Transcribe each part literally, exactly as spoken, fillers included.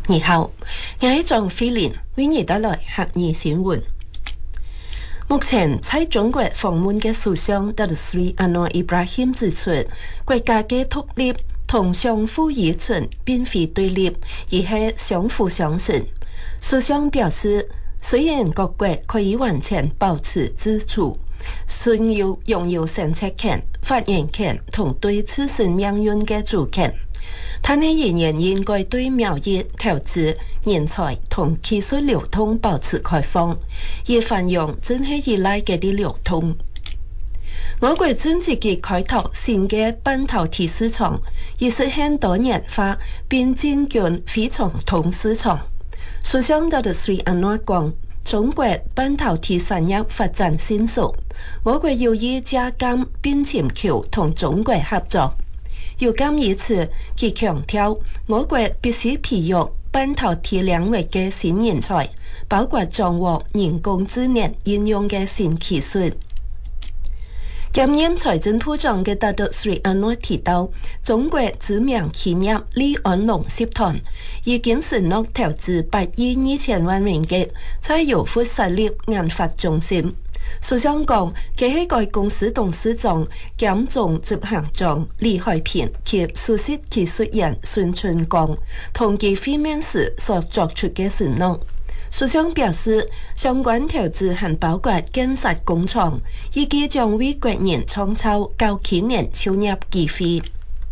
你好，我係張飛蓮，為你帶來客語新聞。目前在中國訪問嘅首相達魯斯里安諾伊布拉欣指出，國家嘅獨立同相互依存並非對立，而係相互相成。首相表示，雖然各國可以完全保持自主，需要擁有選擇權、發言權同對自身命運嘅主權，但係仍然應該對貿易、投資、人才同技術流通保持開放，而繁榮正係依賴嘅啲流通。我國正積極開拓新嘅半導體市場，以實現多元化並進軍非傳統市場。首相達魯斯里安諾講，中國半導體產業發展迅速，我國有意加緊並尋求同中國合作。有鑒於此，佢強調，我國必須培育半導體領域嘅新人才，包括掌握人工智能應用嘅新技術。兼任財政部長嘅達魯斯里安諾提到，中國知名企業利安龍集團已經承諾投資八億二千萬元嘅在柔佛實力研發中心。首相講，佢係該公司董事長兼總執行長李海平及首席技術員孫春光同佢會面時所作出嘅承諾。首相表示，相關投資還包括建設工廠，預計將為國人創造高企業就業機會。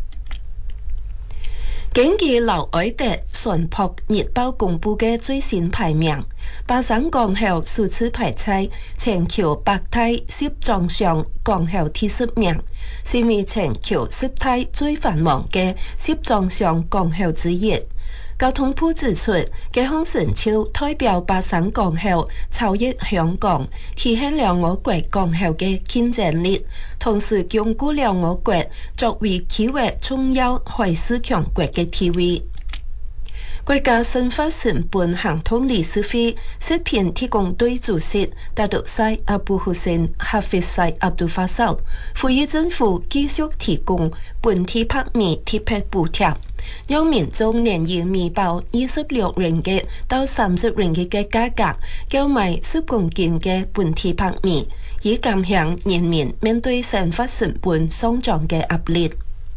根據劉愛德《船舶日報》公布嘅最新排名，巴生港口首次排在全球百大十壯上港口第十名，是為全球十大最繁忙嘅十壯上港口之一。交通部指出，這項成就代表巴生港口超越香港，體現了我國港口嘅競爭力，同時鞏固了我國作為區域重要海事強國嘅地位。國家新發成本行通理事會視頻提供對主席達魯賽阿布胡辛哈菲賽阿杜法首呼籲政府繼續提供本地白米特別補貼，讓民眾連以米包二十六ringgit嘅到三十ringgit嘅價格購買十公斤嘅本地白米，以減輕人民面對生活成本上漲嘅壓力。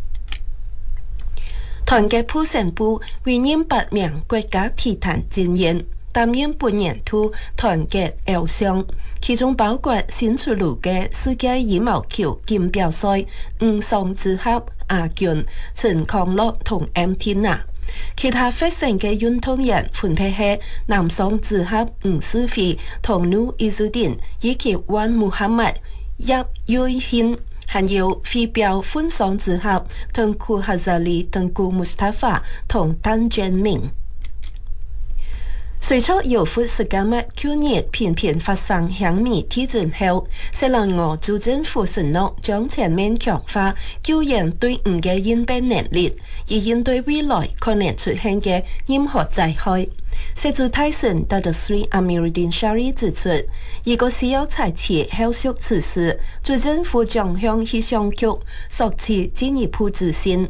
團結普選部委任八名國家體壇精英擔任本年度團結偶像，其中包括新出爐嘅世界羽毛球錦標賽五雙子合亞軍陳康樂同 M T N A。其他發生嘅運動員分別係男雙子合吳思菲同努伊祖丁以及溫穆罕默葉瑞軒。還有飛鏢混雙子合同庫哈扎里同顧穆斯塔法同丹建明。隨著柔佛世界末去年頻頻發生響米地震後，西蘭俄州政府承諾將全面強化救援隊伍嘅應變能力，以應對未來可能出現嘅任何災害。社駐大使達魯斯里阿米魯丁沙里指出，如果需要採取後續措施，州政府將向氣象局索取進一步資訊。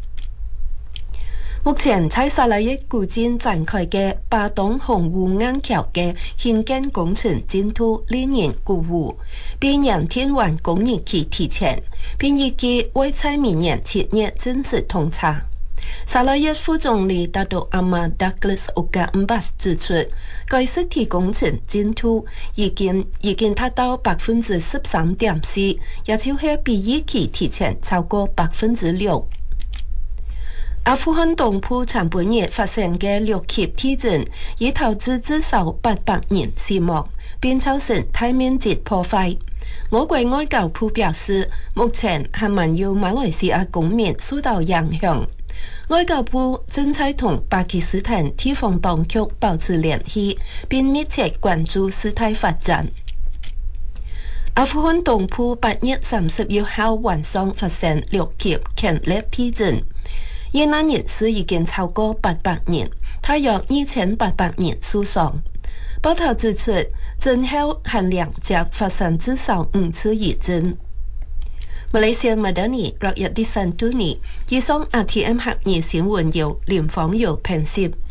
目前在沙拉越古晉展開嘅巴東紅湖岸橋嘅興建工程進度令人鼓舞，並讓天完工日期提前，並預計會在明年七月正式通車。沙拉越副總理達杜阿馬達格斯烏加恩巴斯指出，該實體工程進度已經已經達到百分之十三點四，也就是比預期提前超過百分之六。阿富汗東部長本月發生嘅六級地震，已導致至少八百人死亡，並造成大面積破壞。我國外交部表示，目前還沒有馬來西亞公民受到影響。外交部正在同巴基斯坦地方當局保持聯繫，並密切關注事態發展。阿富汗東部八月三十一號晚上發生六級強烈地震，遇難人數已經超過八百人，大約二千八百人受傷。報道指出，震後還兩隻發生至少五次餘震。馬來西亞馬德尼六日第三度年，以上 R T M 客語新聞由林芳瑤編輯。